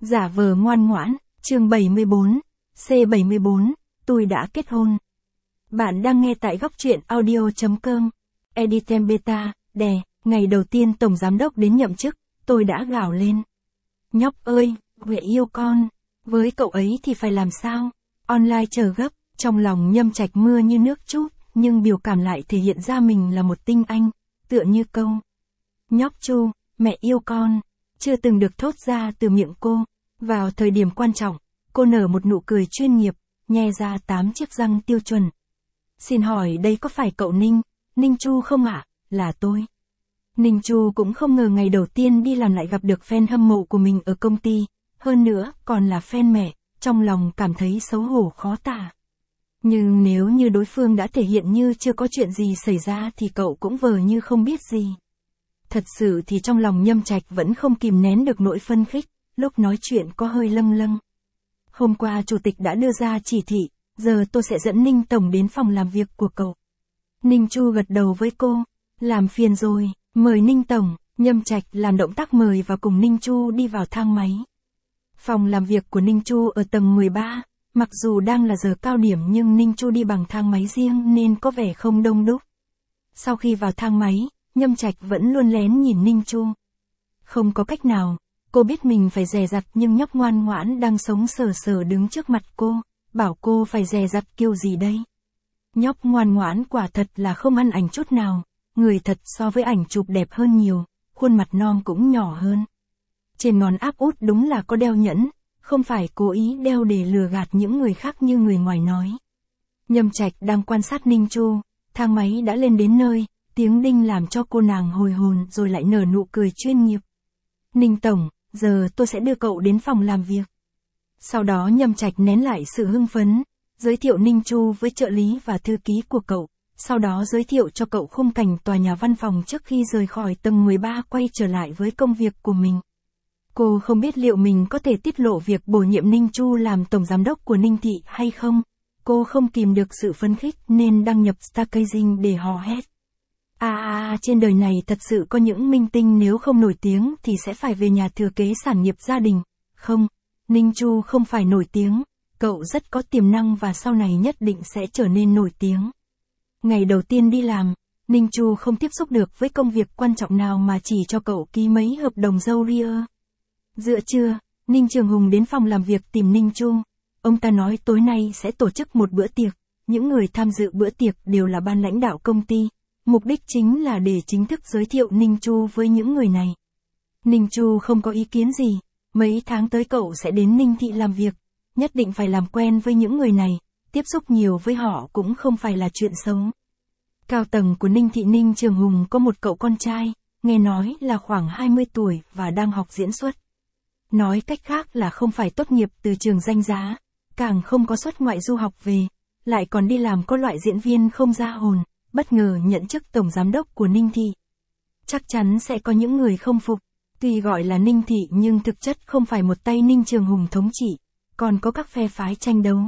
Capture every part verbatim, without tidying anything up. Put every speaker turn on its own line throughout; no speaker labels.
Giả vờ ngoan ngoãn, chương bảy mươi bốn, C bảy mươi bốn, tôi đã kết hôn. Bạn đang nghe tại góc truyện audio chấm com. Editem Beta, đè, ngày đầu tiên Tổng Giám đốc đến nhậm chức, tôi đã gào lên. Nhóc ơi, Huệ yêu con, với cậu ấy thì phải làm sao? Online chờ gấp, trong lòng Nhâm Trạch mưa như nước trút, nhưng biểu cảm lại thể hiện ra mình là một tinh anh, tựa như câu. Nhóc Chu, mẹ yêu con, chưa từng được thốt ra từ miệng cô. Vào thời điểm quan trọng, cô nở một nụ cười chuyên nghiệp, nhe ra tám chiếc răng tiêu chuẩn. Xin hỏi đây có phải cậu Ninh, Ninh Chu không ạ? À? Là tôi. Ninh Chu cũng không ngờ ngày đầu tiên đi làm lại gặp được fan hâm mộ của mình ở công ty, hơn nữa còn là fan mẹ, trong lòng cảm thấy xấu hổ khó tả. Nhưng nếu như đối phương đã thể hiện như chưa có chuyện gì xảy ra thì cậu cũng vờ như không biết gì. Thật sự thì trong lòng Nhâm Trạch vẫn không kìm nén được nỗi phân khích, lúc nói chuyện có hơi lâng lâng. Hôm qua chủ tịch đã đưa ra chỉ thị, giờ tôi sẽ dẫn Ninh Tổng đến phòng làm việc của cậu. Ninh Chu gật đầu với cô, làm phiền rồi, mời Ninh Tổng. Nhâm Trạch làm động tác mời và cùng Ninh Chu đi vào thang máy. Phòng làm việc của Ninh Chu ở tầng mười ba, mặc dù đang là giờ cao điểm nhưng Ninh Chu đi bằng thang máy riêng nên có vẻ không đông đúc. Sau khi vào thang máy, Nhâm Trạch vẫn luôn lén nhìn Ninh Chu. Không có cách nào, cô biết mình phải dè dặt nhưng nhóc ngoan ngoãn đang sống sờ sờ đứng trước mặt cô, bảo cô phải dè dặt kiểu gì đây. Nhóc ngoan ngoãn quả thật là không ăn ảnh chút nào, người thật so với ảnh chụp đẹp hơn nhiều, khuôn mặt non cũng nhỏ hơn. Trên ngón áp út đúng là có đeo nhẫn, không phải cố ý đeo để lừa gạt những người khác như người ngoài nói. Nhâm Trạch đang quan sát Ninh Chu, thang máy đã lên đến nơi, tiếng đinh làm cho cô nàng hồi hồn rồi lại nở nụ cười chuyên nghiệp. Ninh Tổng, giờ tôi sẽ đưa cậu đến phòng làm việc. Sau đó Nhâm Trạch nén lại sự hưng phấn, giới thiệu Ninh Chu với trợ lý và thư ký của cậu, sau đó giới thiệu cho cậu khung cảnh tòa nhà văn phòng trước khi rời khỏi tầng mười ba quay trở lại với công việc của mình. Cô không biết liệu mình có thể tiết lộ việc bổ nhiệm Ninh Chu làm tổng giám đốc của Ninh Thị hay không. Cô không kìm được sự phấn khích nên đăng nhập Stargazing để hò hét. À, à, trên đời này thật sự có những minh tinh nếu không nổi tiếng thì sẽ phải về nhà thừa kế sản nghiệp gia đình. Không, Ninh Chu không phải nổi tiếng, cậu rất có tiềm năng và sau này nhất định sẽ trở nên nổi tiếng. Ngày đầu tiên đi làm, Ninh Chu không tiếp xúc được với công việc quan trọng nào mà chỉ cho cậu ký mấy hợp đồng dâu ria. Giữa trưa, Ninh Trường Hùng đến phòng làm việc tìm Ninh Chu. Ông ta nói tối nay sẽ tổ chức một bữa tiệc, những người tham dự bữa tiệc đều là ban lãnh đạo công ty. Mục đích chính là để chính thức giới thiệu Ninh Chu với những người này. Ninh Chu không có ý kiến gì, mấy tháng tới cậu sẽ đến Ninh Thị làm việc, nhất định phải làm quen với những người này, tiếp xúc nhiều với họ cũng không phải là chuyện xấu. Cao tầng của Ninh Thị Ninh Trường Hùng có một cậu con trai, nghe nói là khoảng hai mươi tuổi và đang học diễn xuất. Nói cách khác là không phải tốt nghiệp từ trường danh giá, càng không có xuất ngoại du học về, lại còn đi làm có loại diễn viên không ra hồn. Bất ngờ nhận chức tổng giám đốc của Ninh Thị. Chắc chắn sẽ có những người không phục, tuy gọi là Ninh Thị nhưng thực chất không phải một tay Ninh Trường Hùng thống trị, còn có các phe phái tranh đấu.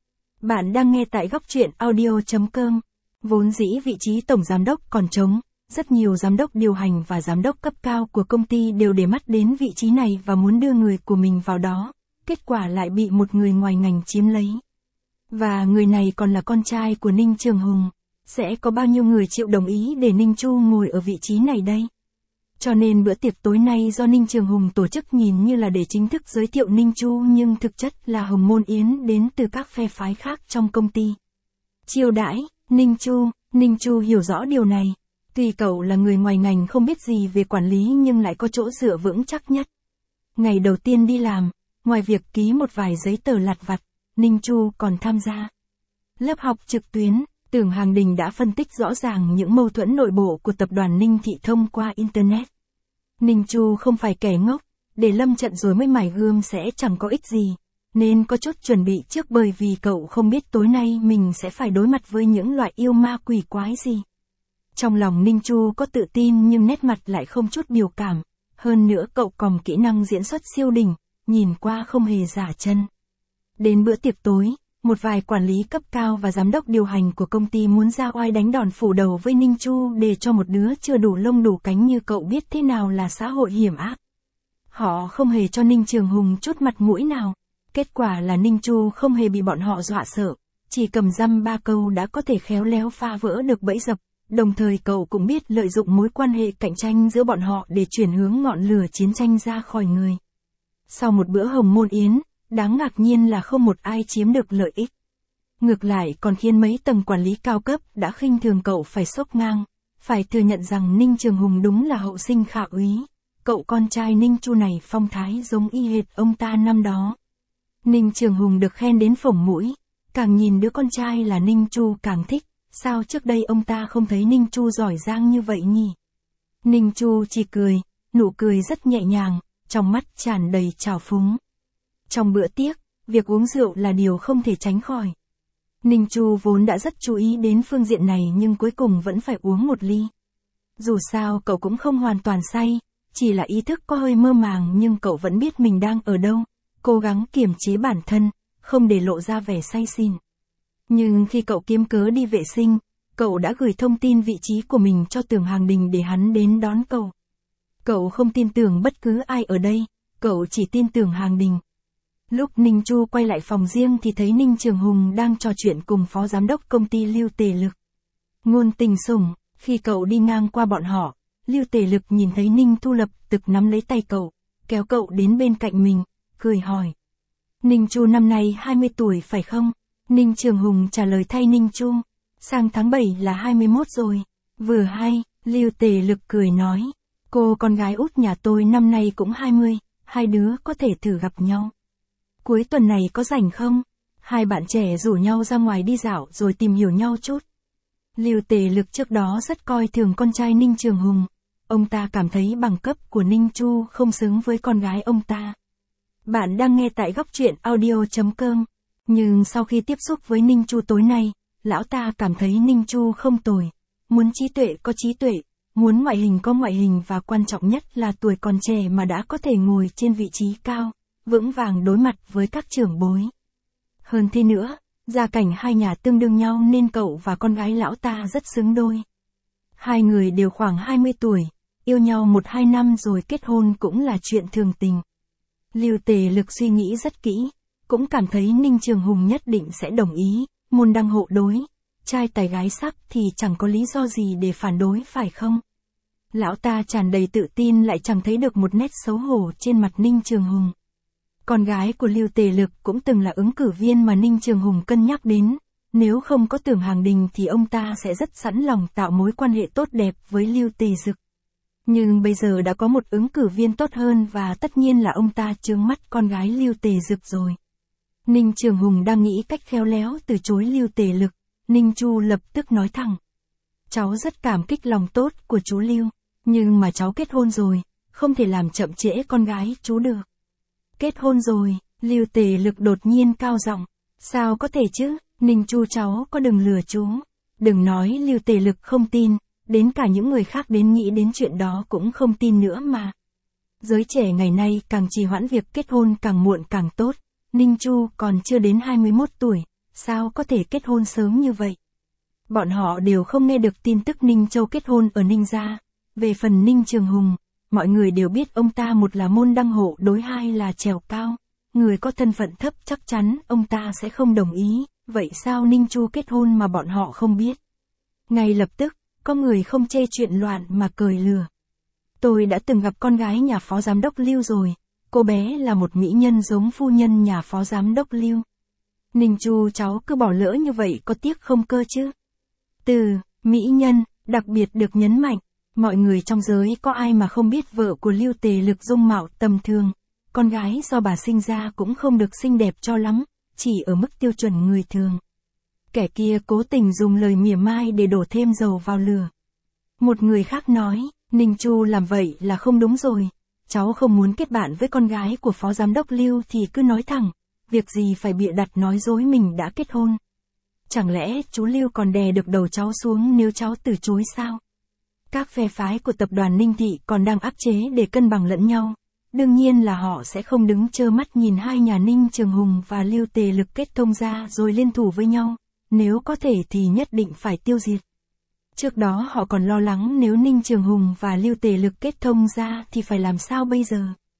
Bạn đang nghe tại góc truyện audio chấm com. Vốn dĩ vị trí tổng giám đốc còn trống, rất nhiều giám đốc điều hành và giám đốc cấp cao của công ty đều để mắt đến vị trí này và muốn đưa người của mình vào đó, kết quả lại bị một người ngoài ngành chiếm lấy. Và người này còn là con trai của Ninh Trường Hùng. Sẽ có bao nhiêu người chịu đồng ý để Ninh Chu ngồi ở vị trí này đây? Cho nên bữa tiệc tối nay do Ninh Trường Hùng tổ chức nhìn như là để chính thức giới thiệu Ninh Chu nhưng thực chất là hồng môn yến đến từ các phe phái khác trong công ty. Chiêu đãi, Ninh Chu, Ninh Chu hiểu rõ điều này. Tuy cậu là người ngoài ngành không biết gì về quản lý nhưng lại có chỗ dựa vững chắc nhất. Ngày đầu tiên đi làm, ngoài việc ký một vài giấy tờ lặt vặt, Ninh Chu còn tham gia lớp học trực tuyến. Tưởng Hàng Đình đã phân tích rõ ràng những mâu thuẫn nội bộ của tập đoàn Ninh Thị thông qua Internet. Ninh Chu không phải kẻ ngốc, để lâm trận rồi mới mài gươm sẽ chẳng có ích gì, nên có chút chuẩn bị trước bởi vì cậu không biết tối nay mình sẽ phải đối mặt với những loại yêu ma quỷ quái gì. Trong lòng Ninh Chu có tự tin nhưng nét mặt lại không chút biểu cảm, hơn nữa cậu còn kỹ năng diễn xuất siêu đỉnh, nhìn qua không hề giả chân. Đến bữa tiệc tối, một vài quản lý cấp cao và giám đốc điều hành của công ty muốn ra oai đánh đòn phủ đầu với Ninh Chu để cho một đứa chưa đủ lông đủ cánh như cậu biết thế nào là xã hội hiểm ác. Họ không hề cho Ninh Trường Hùng chút mặt mũi nào. Kết quả là Ninh Chu không hề bị bọn họ dọa sợ, chỉ cầm dăm ba câu đã có thể khéo léo phá vỡ được bẫy dập, đồng thời cậu cũng biết lợi dụng mối quan hệ cạnh tranh giữa bọn họ để chuyển hướng ngọn lửa chiến tranh ra khỏi người. Sau một bữa hồng môn yến, đáng ngạc nhiên là không một ai chiếm được lợi ích. Ngược lại còn khiến mấy tầng quản lý cao cấp đã khinh thường cậu phải xốc ngang, phải thừa nhận rằng Ninh Trường Hùng đúng là hậu sinh khả úy. Cậu con trai Ninh Chu này phong thái giống y hệt ông ta năm đó. Ninh Trường Hùng được khen đến phồng mũi, càng nhìn đứa con trai là Ninh Chu càng thích, sao trước đây ông ta không thấy Ninh Chu giỏi giang như vậy nhỉ? Ninh Chu chỉ cười, nụ cười rất nhẹ nhàng, trong mắt tràn đầy trào phúng. Trong bữa tiệc, việc uống rượu là điều không thể tránh khỏi. Ninh Chu vốn đã rất chú ý đến phương diện này nhưng cuối cùng vẫn phải uống một ly. Dù sao cậu cũng không hoàn toàn say, chỉ là ý thức có hơi mơ màng nhưng cậu vẫn biết mình đang ở đâu, cố gắng kiềm chế bản thân, không để lộ ra vẻ say xỉn. Nhưng khi cậu kiếm cớ đi vệ sinh, cậu đã gửi thông tin vị trí của mình cho Tưởng Hàng Đình để hắn đến đón cậu. Cậu không tin tưởng bất cứ ai ở đây, cậu chỉ tin tưởng Hàng Đình. Lúc Ninh Chu quay lại phòng riêng thì thấy Ninh Trường Hùng đang trò chuyện cùng phó giám đốc công ty Lưu Tề Lực. Ngôn tình sủng, khi cậu đi ngang qua bọn họ, Lưu Tề Lực nhìn thấy Ninh Thu lập tức nắm lấy tay cậu, kéo cậu đến bên cạnh mình, cười hỏi. Ninh Chu năm nay hai mươi tuổi phải không? Ninh Trường Hùng trả lời thay Ninh Chu. Sang tháng bảy là hai mươi mốt rồi. Vừa hay, Lưu Tề Lực cười nói. Cô con gái út nhà tôi năm nay cũng hai mươi, hai đứa có thể thử gặp nhau. Cuối tuần này có rảnh không? Hai bạn trẻ rủ nhau ra ngoài đi dạo rồi tìm hiểu nhau chút. Lưu Tề Lực trước đó rất coi thường con trai Ninh Trường Hùng. Ông ta cảm thấy bằng cấp của Ninh Chu không xứng với con gái ông ta. Bạn đang nghe tại góc truyện audio chấm com. Nhưng sau khi tiếp xúc với Ninh Chu tối nay, lão ta cảm thấy Ninh Chu không tồi. Muốn trí tuệ có trí tuệ, muốn ngoại hình có ngoại hình và quan trọng nhất là tuổi còn trẻ mà đã có thể ngồi trên vị trí cao, vững vàng đối mặt với các trưởng bối. Hơn thế nữa, gia cảnh hai nhà tương đương nhau nên cậu và con gái lão ta rất xứng đôi. Hai người đều khoảng hai mươi tuổi, yêu nhau một hai năm rồi kết hôn cũng là chuyện thường tình. Lưu Tề Lực suy nghĩ rất kỹ, cũng cảm thấy Ninh Trường Hùng nhất định sẽ đồng ý, môn đăng hộ đối, trai tài gái sắc thì chẳng có lý do gì để phản đối phải không? Lão ta tràn đầy tự tin lại chẳng thấy được một nét xấu hổ trên mặt Ninh Trường Hùng. Con gái của Lưu Tề Lực cũng từng là ứng cử viên mà Ninh Trường Hùng cân nhắc đến, nếu không có Tưởng Hàng Đình thì ông ta sẽ rất sẵn lòng tạo mối quan hệ tốt đẹp với Lưu Tề Dực. Nhưng bây giờ đã có một ứng cử viên tốt hơn và tất nhiên là ông ta chướng mắt con gái Lưu Tề Dực rồi. Ninh Trường Hùng đang nghĩ cách khéo léo từ chối Lưu Tề Lực, Ninh Chu lập tức nói thẳng. Cháu rất cảm kích lòng tốt của chú Lưu, nhưng mà cháu kết hôn rồi, không thể làm chậm trễ con gái chú được. Kết hôn rồi, Lưu Tề Lực đột nhiên cao giọng. Sao có thể chứ, Ninh Chu cháu có đừng lừa chú. Đừng nói Lưu Tề Lực không tin, đến cả những người khác đến nghĩ đến chuyện đó cũng không tin nữa mà. Giới trẻ ngày nay càng trì hoãn việc kết hôn càng muộn càng tốt. Ninh Chu còn chưa đến hai mươi mốt tuổi, sao có thể kết hôn sớm như vậy? Bọn họ đều không nghe được tin tức Ninh Châu kết hôn ở Ninh gia. Về phần Ninh Trường Hùng, mọi người đều biết ông ta một là môn đăng hộ đối, hai là trèo cao. Người có thân phận thấp chắc chắn ông ta sẽ không đồng ý, vậy sao Ninh Chu kết hôn mà bọn họ không biết? Ngay lập tức, có người không chê chuyện loạn mà cười lừa. Tôi đã từng gặp con gái nhà phó giám đốc Lưu rồi, cô bé là một mỹ nhân giống phu nhân nhà phó giám đốc Lưu. Ninh Chu cháu cứ bỏ lỡ như vậy có tiếc không cơ chứ? Từ mỹ nhân, đặc biệt được nhấn mạnh, mọi người trong giới có ai mà không biết vợ của Lưu Tề Lực dung mạo tầm thường, con gái do bà sinh ra cũng không được xinh đẹp cho lắm, chỉ ở mức tiêu chuẩn người thường. Kẻ kia cố tình dùng lời mỉa mai để đổ thêm dầu vào lửa. Một người khác nói, Ninh Chu làm vậy là không đúng rồi, cháu không muốn kết bạn với con gái của phó giám đốc Lưu thì cứ nói thẳng, việc gì phải bịa đặt nói dối mình đã kết hôn. Chẳng lẽ chú Lưu còn đè được đầu cháu xuống nếu cháu từ chối sao? Các phe phái của tập đoàn Ninh Thị còn đang áp chế để cân bằng lẫn nhau. Đương nhiên là họ sẽ không đứng trơ mắt nhìn hai nhà Ninh Trường Hùng và Lưu Tề Lực kết thông ra rồi liên thủ với nhau. Nếu có thể thì nhất định phải tiêu diệt. Trước đó họ còn lo lắng nếu Ninh Trường Hùng và Lưu Tề Lực kết thông ra thì phải làm sao bây giờ?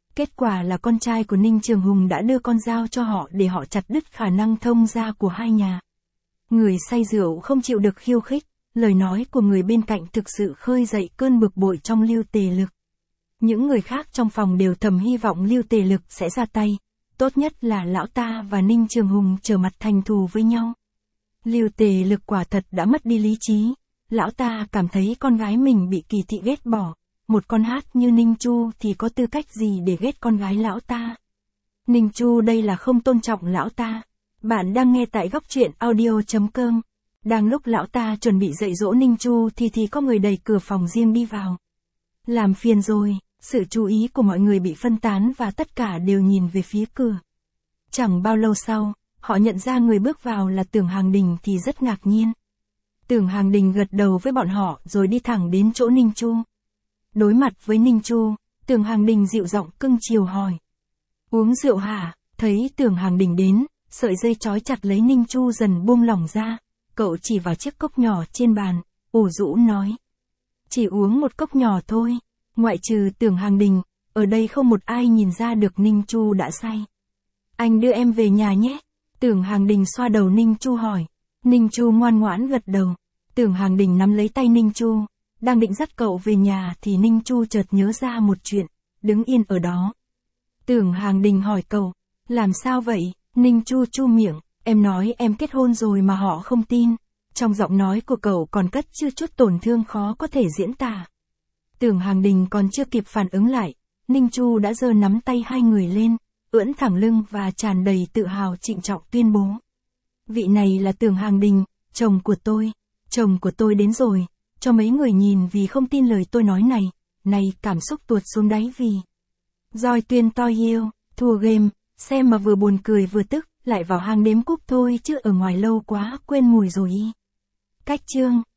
Kết quả là con trai của Ninh Trường Hùng đã đưa con dao cho họ để họ chặt đứt khả năng thông gia của hai nhà. Người say rượu không chịu được khiêu khích, lời nói của người bên cạnh thực sự khơi dậy cơn bực bội trong Lưu Tề Lực. Những người khác trong phòng đều thầm hy vọng Lưu Tề Lực sẽ ra tay, tốt nhất là lão ta và Ninh Trường Hùng trở mặt thành thù với nhau. Lưu Tề Lực quả thật đã mất đi lý trí, lão ta cảm thấy con gái mình bị Kỳ Thị ghét bỏ, một con hát như Ninh Chu thì có tư cách gì để ghét con gái lão ta. Ninh Chu đây là không tôn trọng lão ta. Bạn đang nghe tại góc truyện audio chấm com. Đang lúc lão ta chuẩn bị dạy dỗ Ninh Chu thì thì có người đẩy cửa phòng riêng đi vào. Làm phiền rồi, sự chú ý của mọi người bị phân tán và tất cả đều nhìn về phía cửa. Chẳng bao lâu sau, họ nhận ra người bước vào là Tưởng Hàng Đình thì rất ngạc nhiên. Tưởng Hàng Đình gật đầu với bọn họ rồi đi thẳng đến chỗ Ninh Chu. Đối mặt với Ninh Chu, Tưởng Hàng Đình dịu giọng cưng chiều hỏi. Uống rượu hả? Thấy Tưởng Hàng Đình đến, sợi dây trói chặt lấy Ninh Chu dần buông lỏng ra, cậu chỉ vào chiếc cốc nhỏ trên bàn, ủ rũ nói. Chỉ uống một cốc nhỏ thôi, ngoại trừ Tưởng Hàng Đình, ở đây không một ai nhìn ra được Ninh Chu đã say. Anh đưa em về nhà nhé. Tưởng Hàng Đình xoa đầu Ninh Chu hỏi. Ninh Chu ngoan ngoãn gật đầu. Tưởng Hàng Đình nắm lấy tay Ninh Chu, đang định dắt cậu về nhà thì Ninh Chu chợt nhớ ra một chuyện, đứng yên ở đó. Tưởng Hàng Đình hỏi cậu, làm sao vậy? Ninh Chu chu miệng, em nói em kết hôn rồi mà họ không tin. Trong giọng nói của cậu còn cất chưa chút tổn thương khó có thể diễn tả. Tưởng Hàng Đình còn chưa kịp phản ứng lại, Ninh Chu đã giơ nắm tay hai người lên, ưỡn thẳng lưng và tràn đầy tự hào trịnh trọng tuyên bố. Vị này là Tưởng Hàng Đình, chồng của tôi. Chồng của tôi đến rồi, cho mấy người nhìn vì không tin lời tôi nói này. Này cảm xúc tuột xuống đáy vì. Rồi tuyên to yêu, thua game, xem mà vừa buồn cười vừa tức, lại vào hang đếm cúp thôi chứ ở ngoài lâu quá quên mùi rồi y. Cách chương.